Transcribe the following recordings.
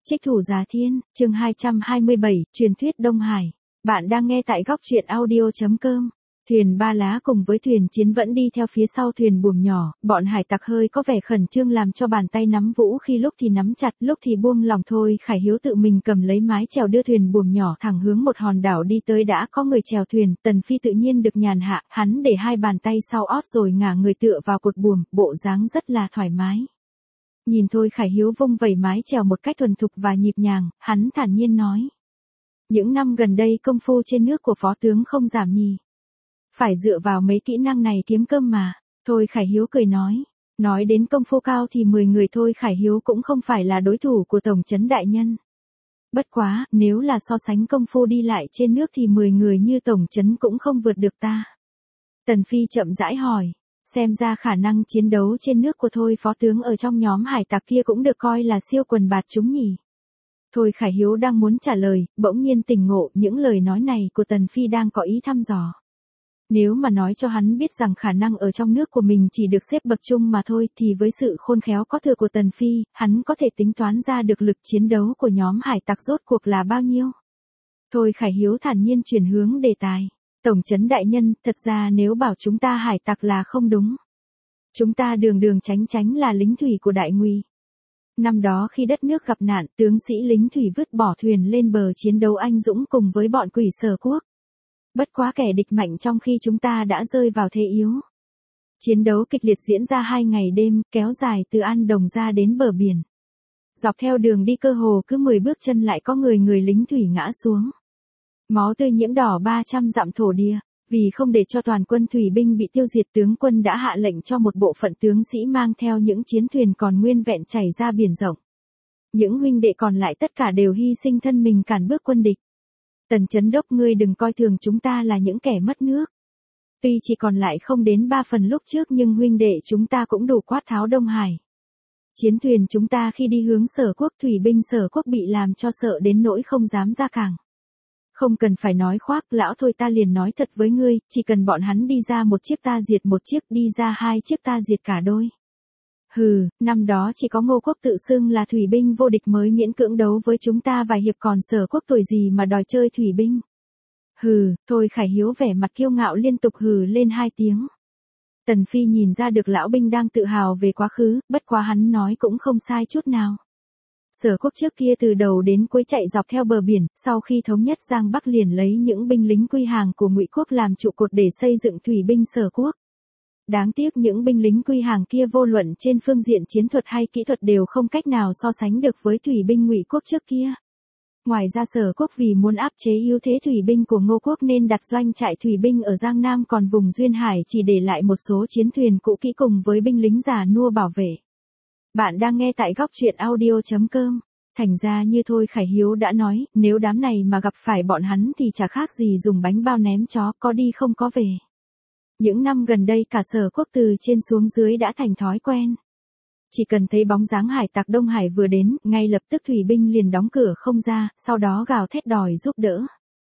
Trích thủ Giá Thiên, chương 227, truyền thuyết Đông Hải. Bạn đang nghe tại góc truyện audio.com. Thuyền Ba Lá cùng với thuyền chiến vẫn đi theo phía sau thuyền buồm nhỏ, bọn hải tặc hơi có vẻ khẩn trương làm cho bàn tay nắm vũ khi lúc thì nắm chặt, lúc thì buông lỏng thôi. Khải Hiếu tự mình cầm lấy mái chèo đưa thuyền buồm nhỏ thẳng hướng một hòn đảo đi tới. Đã có người chèo thuyền, Tần Phi tự nhiên được nhàn hạ, hắn để hai bàn tay sau ót rồi ngả người tựa vào cột buồm, bộ dáng rất là thoải mái. Nhìn thôi Khải Hiếu vung vẩy mái chèo một cách thuần thục và nhịp nhàng, hắn thản nhiên nói. Những năm gần đây công phu trên nước của phó tướng không giảm nhì. Phải dựa vào mấy kỹ năng này kiếm cơm mà. Thôi Khải Hiếu cười nói. Nói đến công phu cao thì 10 người thôi Khải Hiếu cũng không phải là đối thủ của Tổng trấn đại nhân. Bất quá, nếu là so sánh công phu đi lại trên nước thì 10 người như Tổng trấn cũng không vượt được ta. Tần Phi chậm rãi hỏi. Xem ra khả năng chiến đấu trên nước của Thôi phó tướng ở trong nhóm hải tặc kia cũng được coi là siêu quần bạt chúng nhỉ. Thôi Khải Hiếu đang muốn trả lời, bỗng nhiên tỉnh ngộ những lời nói này của Tần Phi đang có ý thăm dò. Nếu mà nói cho hắn biết rằng khả năng ở trong nước của mình chỉ được xếp bậc trung mà thôi thì với sự khôn khéo có thừa của Tần Phi, hắn có thể tính toán ra được lực chiến đấu của nhóm hải tặc rốt cuộc là bao nhiêu. Thôi Khải Hiếu thản nhiên chuyển hướng đề tài. Tổng trấn đại nhân, thật ra nếu bảo chúng ta hải tặc là không đúng. Chúng ta đường đường chánh chánh là lính thủy của đại nguy. Năm đó khi đất nước gặp nạn, tướng sĩ lính thủy vứt bỏ thuyền lên bờ chiến đấu anh dũng cùng với bọn quỷ Sở Quốc. Bất quá kẻ địch mạnh trong khi chúng ta đã rơi vào thế yếu. Chiến đấu kịch liệt diễn ra 2 ngày đêm, kéo dài từ An Đồng ra đến bờ biển. Dọc theo đường đi cơ hồ cứ 10 bước chân lại có người lính thủy ngã xuống. Máu tươi nhiễm đỏ 300 dặm thổ địa, vì không để cho toàn quân thủy binh bị tiêu diệt, tướng quân đã hạ lệnh cho một bộ phận tướng sĩ mang theo những chiến thuyền còn nguyên vẹn chảy ra biển rộng. Những huynh đệ còn lại tất cả đều hy sinh thân mình cản bước quân địch. Tần Chấn Đốc, ngươi đừng coi thường chúng ta là những kẻ mất nước. Tuy chỉ còn lại không đến 3 phần lúc trước nhưng huynh đệ chúng ta cũng đủ quát tháo Đông Hải. Chiến thuyền chúng ta khi đi hướng Sở Quốc, thủy binh Sở Quốc bị làm cho sợ đến nỗi không dám ra cảng. Không cần phải nói khoác, lão thôi ta liền nói thật với ngươi, chỉ cần bọn hắn đi ra một chiếc ta diệt một chiếc, đi ra 2 chiếc ta diệt cả đôi. Hừ, năm đó chỉ có Ngô Quốc tự xưng là thủy binh vô địch mới miễn cưỡng đấu với chúng ta vài hiệp, còn Sở Quốc tuổi gì mà đòi chơi thủy binh. Hừ, thôi Khải Hiếu vẻ mặt kiêu ngạo liên tục hừ lên 2 tiếng. Tần Phi nhìn ra được lão binh đang tự hào về quá khứ, bất quá hắn nói cũng không sai chút nào. Sở Quốc trước kia từ đầu đến cuối chạy dọc theo bờ biển, sau khi thống nhất Giang Bắc liền lấy những binh lính quy hàng của Ngụy Quốc làm trụ cột để xây dựng thủy binh Sở Quốc. Đáng tiếc những binh lính quy hàng kia vô luận trên phương diện chiến thuật hay kỹ thuật đều không cách nào so sánh được với thủy binh Ngụy Quốc trước kia. Ngoài ra Sở Quốc vì muốn áp chế yếu thế thủy binh của Ngô Quốc nên đặt doanh trại thủy binh ở Giang Nam, còn vùng duyên hải chỉ để lại một số chiến thuyền cũ kỹ cùng với binh lính già nua bảo vệ. Bạn đang nghe tại góc truyện audio.com. Thành ra như thôi Khải Hiếu đã nói, nếu đám này mà gặp phải bọn hắn thì chả khác gì dùng bánh bao ném chó, có đi không có về. Những năm gần đây cả Sở Quốc từ trên xuống dưới đã thành thói quen. Chỉ cần thấy bóng dáng hải tặc Đông Hải vừa đến, ngay lập tức thủy binh liền đóng cửa không ra, sau đó gào thét đòi giúp đỡ.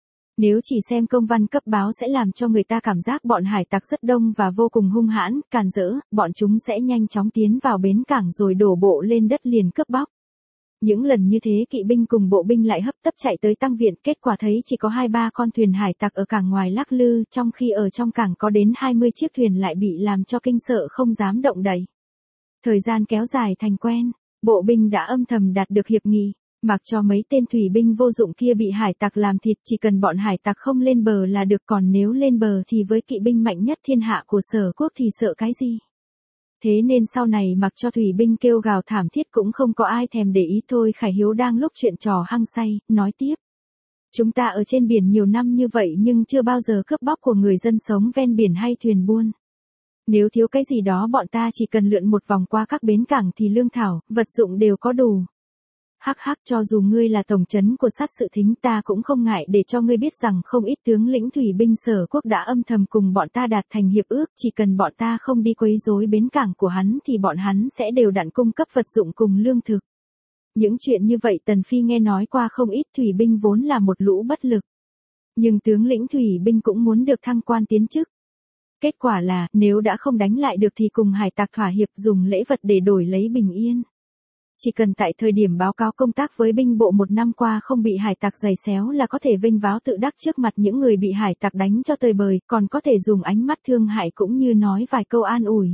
Nếu chỉ xem công văn cấp báo sẽ làm cho người ta cảm giác bọn hải tặc rất đông và vô cùng hung hãn, càn rỡ, bọn chúng sẽ nhanh chóng tiến vào bến cảng rồi đổ bộ lên đất liền cướp bóc. Những lần như thế kỵ binh cùng bộ binh lại hấp tấp chạy tới tăng viện, kết quả thấy chỉ có 2-3 con thuyền hải tặc ở cảng ngoài lắc lư, trong khi ở trong cảng có đến 20 chiếc thuyền lại bị làm cho kinh sợ không dám động đậy. Thời gian kéo dài thành quen, bộ binh đã âm thầm đạt được hiệp nghị. Mặc cho mấy tên thủy binh vô dụng kia bị hải tặc làm thịt, chỉ cần bọn hải tặc không lên bờ là được, còn nếu lên bờ thì với kỵ binh mạnh nhất thiên hạ của Sở Quốc thì sợ cái gì. Thế nên sau này mặc cho thủy binh kêu gào thảm thiết cũng không có ai thèm để ý. Thôi Khải Hiếu đang lúc chuyện trò hăng say, nói tiếp. Chúng ta ở trên biển nhiều năm như vậy nhưng chưa bao giờ cướp bóc của người dân sống ven biển hay thuyền buôn. Nếu thiếu cái gì đó bọn ta chỉ cần lượn một vòng qua các bến cảng thì lương thảo, vật dụng đều có đủ. Hắc hắc, cho dù ngươi là tổng trấn của sát sự thính ta cũng không ngại để cho ngươi biết rằng không ít tướng lĩnh thủy binh Sở Quốc đã âm thầm cùng bọn ta đạt thành hiệp ước, chỉ cần bọn ta không đi quấy rối bến cảng của hắn thì bọn hắn sẽ đều đặn cung cấp vật dụng cùng lương thực. Những chuyện như vậy Tần Phi nghe nói qua không ít, thủy binh vốn là một lũ bất lực. Nhưng tướng lĩnh thủy binh cũng muốn được thăng quan tiến chức. Kết quả là, nếu đã không đánh lại được thì cùng hải tặc thỏa hiệp dùng lễ vật để đổi lấy bình yên. Chỉ cần tại thời điểm báo cáo công tác với binh bộ 1 năm qua không bị hải tặc giày xéo là có thể vinh váo tự đắc trước mặt những người bị hải tặc đánh cho tơi bời, còn có thể dùng ánh mắt thương hại cũng như nói vài câu an ủi.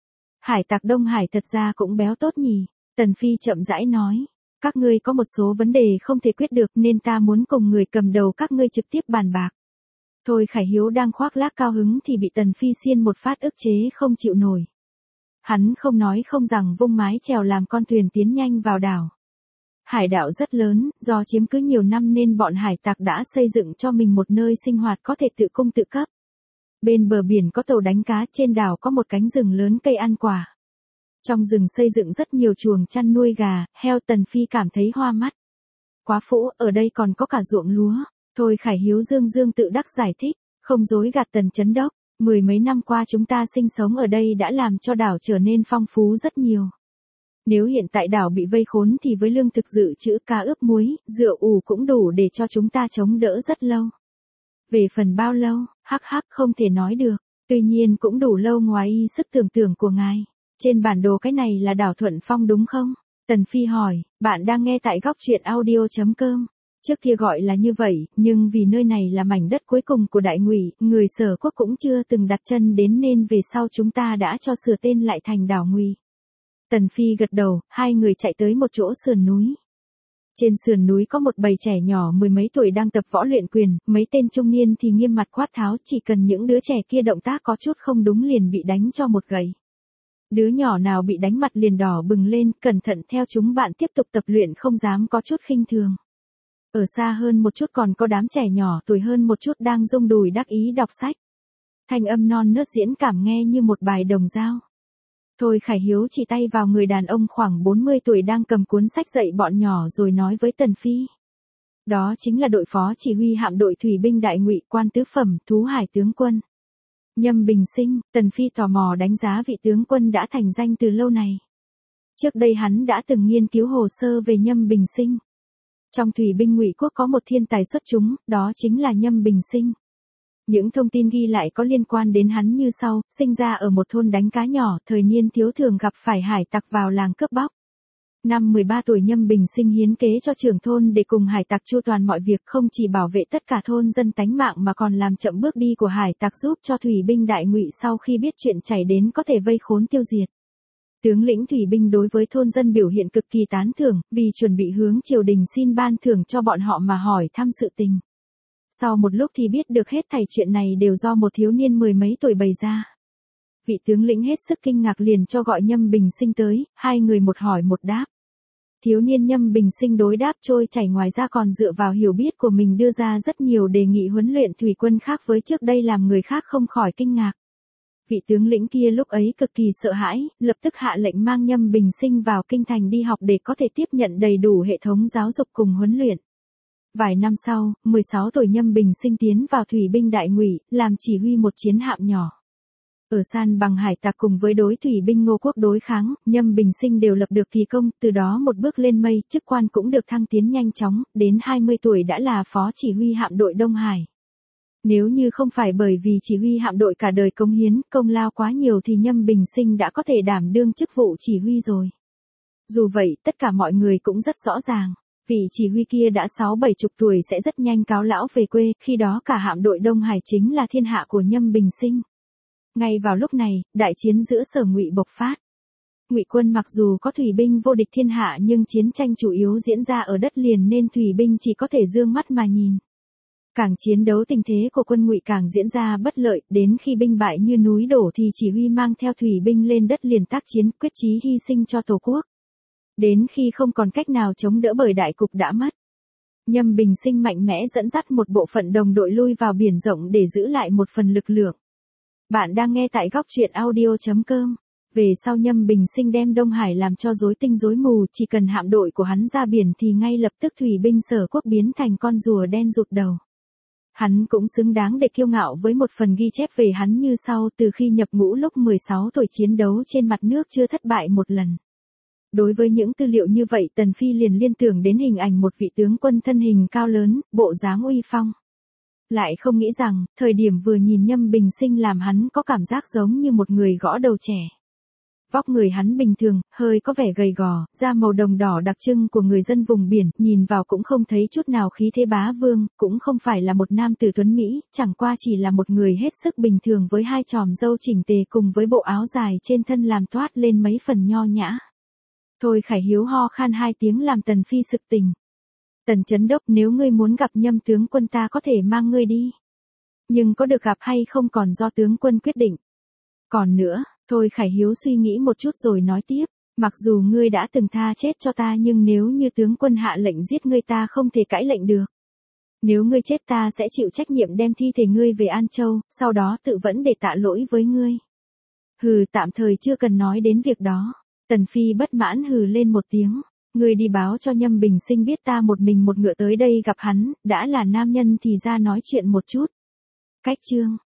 Hải tặc Đông Hải thật ra cũng béo tốt nhỉ, Tần Phi chậm rãi nói. Các ngươi có một số vấn đề không thể quyết được nên ta muốn cùng người cầm đầu các ngươi trực tiếp bàn bạc. Thôi Khải Hiếu đang khoác lác cao hứng thì bị Tần Phi xiên một phát ức chế không chịu nổi. Hắn không nói không rằng vung mái chèo làm con thuyền tiến nhanh vào đảo. Hải đảo rất lớn, do chiếm cứ nhiều năm nên bọn hải tặc đã xây dựng cho mình một nơi sinh hoạt có thể tự cung tự cấp. Bên bờ biển có tàu đánh cá, trên đảo có một cánh rừng lớn cây ăn quả. Trong rừng xây dựng rất nhiều chuồng chăn nuôi gà, heo. Tần Phi cảm thấy hoa mắt. Quá phũ, ở đây còn có cả ruộng lúa. Thôi Khải Hiếu dương tự đắc giải thích, không dối gạt Tần Chấn Đốc. 10 mấy năm qua chúng ta sinh sống ở đây đã làm cho đảo trở nên phong phú rất nhiều. Nếu hiện tại đảo bị vây khốn thì với lương thực dự trữ cá ướp muối, rượu ủ cũng đủ để cho chúng ta chống đỡ rất lâu. Về phần bao lâu, hắc không thể nói được, tuy nhiên cũng đủ lâu ngoài sức tưởng tượng của ngài. Trên bản đồ cái này là đảo Thuận Phong đúng không? Tần Phi hỏi, bạn đang nghe tại góc truyện audio.com. Trước kia gọi là như vậy, nhưng vì nơi này là mảnh đất cuối cùng của Đại Ngụy, người Sở Quốc cũng chưa từng đặt chân đến nên về sau chúng ta đã cho sửa tên lại thành đảo Ngụy. Tần Phi gật đầu, hai người chạy tới một chỗ sườn núi. Trên sườn núi có một bầy trẻ nhỏ 10 mấy tuổi đang tập võ luyện quyền, mấy tên trung niên thì nghiêm mặt quát tháo, chỉ cần những đứa trẻ kia động tác có chút không đúng liền bị đánh cho một gậy. Đứa nhỏ nào bị đánh mặt liền đỏ bừng lên, cẩn thận theo chúng bạn tiếp tục tập luyện không dám có chút khinh thường. Ở xa hơn một chút còn có đám trẻ nhỏ tuổi hơn một chút đang rung đùi đắc ý đọc sách. Thanh âm non nớt diễn cảm nghe như một bài đồng dao. Thôi Khải Hiếu chỉ tay vào người đàn ông khoảng 40 tuổi đang cầm cuốn sách dạy bọn nhỏ rồi nói với Tần Phi. Đó chính là đội phó chỉ huy hạm đội thủy binh Đại Ngụy, quan tứ phẩm, thú hải tướng quân. Nhâm Bình Sinh. Tần Phi tò mò đánh giá vị tướng quân đã thành danh từ lâu này. Trước đây hắn đã từng nghiên cứu hồ sơ về Nhâm Bình Sinh. Trong thủy binh Ngụy quốc có một thiên tài xuất chúng, đó chính là Nhâm Bình Sinh. Những thông tin ghi lại có liên quan đến hắn như sau: sinh ra ở một thôn đánh cá nhỏ, thời niên thiếu thường gặp phải hải tặc vào làng cướp bóc. Năm 13 tuổi Nhâm Bình Sinh hiến kế cho trưởng thôn để cùng hải tặc chu toàn mọi việc, không chỉ bảo vệ tất cả thôn dân tánh mạng mà còn làm chậm bước đi của hải tặc, giúp cho thủy binh Đại Ngụy sau khi biết chuyện chảy đến có thể vây khốn tiêu diệt. Tướng lĩnh thủy binh đối với thôn dân biểu hiện cực kỳ tán thưởng, vì chuẩn bị hướng triều đình xin ban thưởng cho bọn họ mà hỏi thăm sự tình. Sau một lúc thì biết được hết thảy chuyện này đều do một thiếu niên 10 mấy tuổi bày ra. Vị tướng lĩnh hết sức kinh ngạc liền cho gọi Nhâm Bình Sinh tới, hai người một hỏi một đáp. Thiếu niên Nhâm Bình Sinh đối đáp trôi chảy, ngoài ra còn dựa vào hiểu biết của mình đưa ra rất nhiều đề nghị huấn luyện thủy quân khác với trước đây làm người khác không khỏi kinh ngạc. Vị tướng lĩnh kia lúc ấy cực kỳ sợ hãi, lập tức hạ lệnh mang Nhâm Bình Sinh vào kinh thành đi học để có thể tiếp nhận đầy đủ hệ thống giáo dục cùng huấn luyện. Vài năm sau, 16 tuổi Nhâm Bình Sinh tiến vào thủy binh Đại Ngụy, làm chỉ huy một chiến hạm nhỏ. Ở san bằng hải tặc cùng với đối thủy binh Ngô quốc đối kháng, Nhâm Bình Sinh đều lập được kỳ công, từ đó một bước lên mây, chức quan cũng được thăng tiến nhanh chóng, đến 20 tuổi đã là phó chỉ huy hạm đội Đông Hải. Nếu như không phải bởi vì chỉ huy hạm đội cả đời cống hiến, công lao quá nhiều thì Nhâm Bình Sinh đã có thể đảm đương chức vụ chỉ huy rồi. Dù vậy, tất cả mọi người cũng rất rõ ràng. Vị chỉ huy kia đã 60-70 tuổi sẽ rất nhanh cáo lão về quê, khi đó cả hạm đội Đông Hải chính là thiên hạ của Nhâm Bình Sinh. Ngay vào lúc này, đại chiến giữa Sở Ngụy bộc phát. Ngụy quân mặc dù có thủy binh vô địch thiên hạ nhưng chiến tranh chủ yếu diễn ra ở đất liền nên thủy binh chỉ có thể dương mắt mà nhìn. Càng chiến đấu tình thế của quân Ngụy càng diễn ra bất lợi, đến khi binh bại như núi đổ thì chỉ huy mang theo thủy binh lên đất liền tác chiến, quyết chí hy sinh cho Tổ quốc. Đến khi không còn cách nào chống đỡ bởi đại cục đã mất, Nhâm Bình Sinh mạnh mẽ dẫn dắt một bộ phận đồng đội lui vào biển rộng để giữ lại một phần lực lượng. Bạn đang nghe tại góc truyện audio.com. Về sau Nhâm Bình Sinh đem Đông Hải làm cho rối tinh rối mù, chỉ cần hạm đội của hắn ra biển thì ngay lập tức thủy binh Sở Quốc biến thành con rùa đen rụt đầu. Hắn cũng xứng đáng để kiêu ngạo với một phần ghi chép về hắn như sau: từ khi nhập ngũ lúc 16 tuổi chiến đấu trên mặt nước chưa thất bại một lần. Đối với những tư liệu như vậy, Tần Phi liền liên tưởng đến hình ảnh một vị tướng quân thân hình cao lớn, bộ dáng uy phong. Lại không nghĩ rằng, thời điểm vừa nhìn Nhâm Bình Sinh làm hắn có cảm giác giống như một người gõ đầu trẻ. Vóc người hắn bình thường, hơi có vẻ gầy gò, da màu đồng đỏ đặc trưng của người dân vùng biển, nhìn vào cũng không thấy chút nào khí thế bá vương, cũng không phải là một nam tử tuấn Mỹ, chẳng qua chỉ là một người hết sức bình thường với hai chòm râu chỉnh tề cùng với bộ áo dài trên thân làm toát lên mấy phần nho nhã. Thôi Khải Hiếu ho khan 2 tiếng làm Tần Phi sực tỉnh. Tần Chấn Đốc, nếu ngươi muốn gặp Nhâm tướng quân ta có thể mang ngươi đi. Nhưng có được gặp hay không còn do tướng quân quyết định. Còn nữa, Thôi Khải Hiếu suy nghĩ một chút rồi nói tiếp, mặc dù ngươi đã từng tha chết cho ta nhưng nếu như tướng quân hạ lệnh giết ngươi ta không thể cãi lệnh được. Nếu ngươi chết ta sẽ chịu trách nhiệm đem thi thể ngươi về An Châu, sau đó tự vẫn để tạ lỗi với ngươi. Hừ, tạm thời chưa cần nói đến việc đó. Tần Phi bất mãn hừ lên một tiếng. Ngươi đi báo cho Nhâm Bình Sinh biết ta một mình một ngựa tới đây gặp hắn, đã là nam nhân thì ra nói chuyện một chút. Cách chương